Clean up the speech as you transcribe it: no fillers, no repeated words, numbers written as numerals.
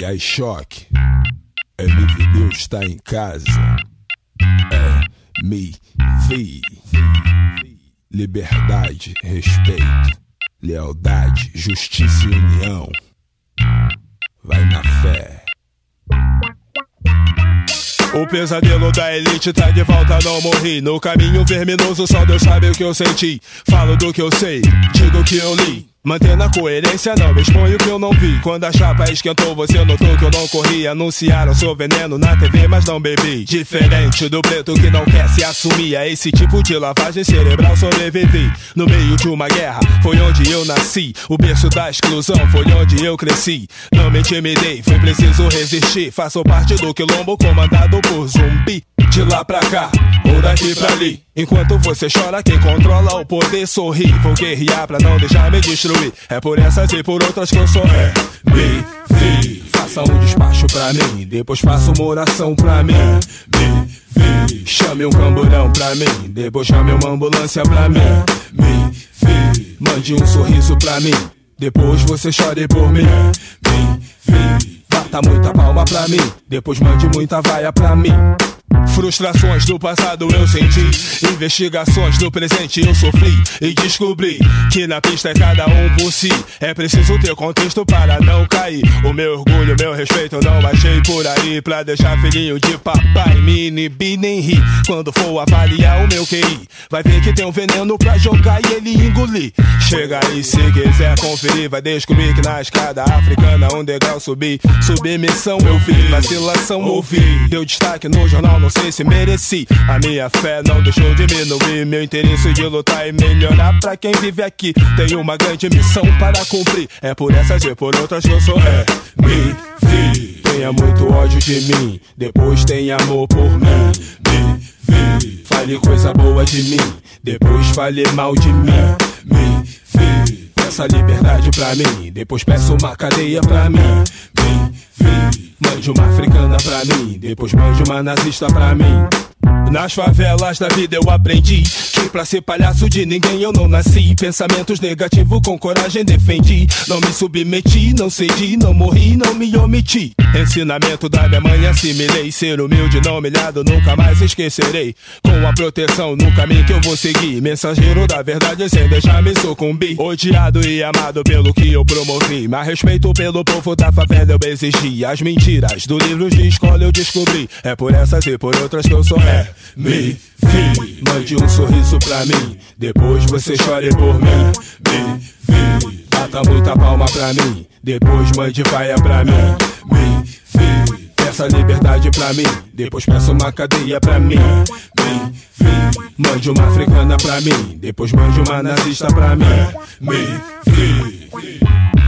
E aí, choque, MV Deus está em casa. Me vi. Liberdade, respeito, lealdade, justiça e união. Vai na fé. O pesadelo da elite tá de volta, não morri. No caminho verminoso só Deus sabe o que eu senti. Falo do que eu sei, digo o que eu li. Mantendo a coerência, não exponho o que eu não vi. Quando a chapa esquentou, você notou que eu não corri. Anunciaram seu veneno na TV, mas não bebi. Diferente do preto que não quer se assumir. A esse tipo de lavagem cerebral sobrevivi. No meio de uma guerra, foi onde eu nasci. O berço da exclusão, foi onde eu cresci. Não me intimidei, foi preciso resistir. Faço parte do quilombo comandado por zumbi. De lá pra cá, ou daqui pra ali. Enquanto você chora, quem controla o poder sorri. Vou guerrear pra não deixar me destruir. É por essas e por outras que eu sou MV. Faça um despacho pra mim, depois faça uma oração pra mim. MV. Chame um camburão pra mim, depois chame uma ambulância pra mim. MV. Mande um sorriso pra mim, depois você chore por mim. MV. Bata muita palma pra mim, depois mande muita vaia pra mim. Frustrações do passado eu senti, investigações do presente eu sofri. E descobri que na pista é cada um por si. É preciso ter contexto para não cair. O meu orgulho, meu respeito eu não baixei por aí. Pra deixar filhinho de papai me inibir nem rir. Quando for avaliar o meu QI, vai ver que tem um veneno pra jogar e ele engolir. Chega aí se quiser conferir, vai descobrir que na escada africana um degrau subi. Submissão eu vi, vacilação ouvi. Deu destaque no jornal, não sei se mereci. A minha fé não deixou diminuir. Meu interesse de lutar e melhorar. Pra quem vive aqui tem uma grande missão para cumprir. É por essas e por outras que eu sou MV. Tenha muito ódio de mim, depois tenha amor por mim. MV. Fale coisa boa de mim, depois fale mal de mim. MV. Peça liberdade pra mim, depois peça uma cadeia pra mim. MV. Mande uma africana pra mim, depois mande uma nazista pra mim. Nas favelas da vida eu aprendi que pra ser palhaço de ninguém eu não nasci. Pensamentos negativos com coragem defendi. Não me submeti, não cedi, não morri, não me omiti. Ensinamento da minha mãe assimilei. Ser humilde, não humilhado, nunca mais esquecerei. Com a proteção no caminho que eu vou seguir. Mensageiro da verdade sem deixar me sucumbir. Odiado e amado pelo que eu promovi, mas respeito pelo povo da favela eu exigi. As mentiras do livro de escola eu descobri. É por essas e por outras que eu sou MV. Mande um sorriso pra mim, depois você chore por mim. MV. Bata muita palma pra mim, depois mande vaia pra mim. MV. Peça liberdade pra mim, depois peça uma cadeia pra mim. MV. Mande uma africana pra mim, depois mande uma nazista pra mim. MV.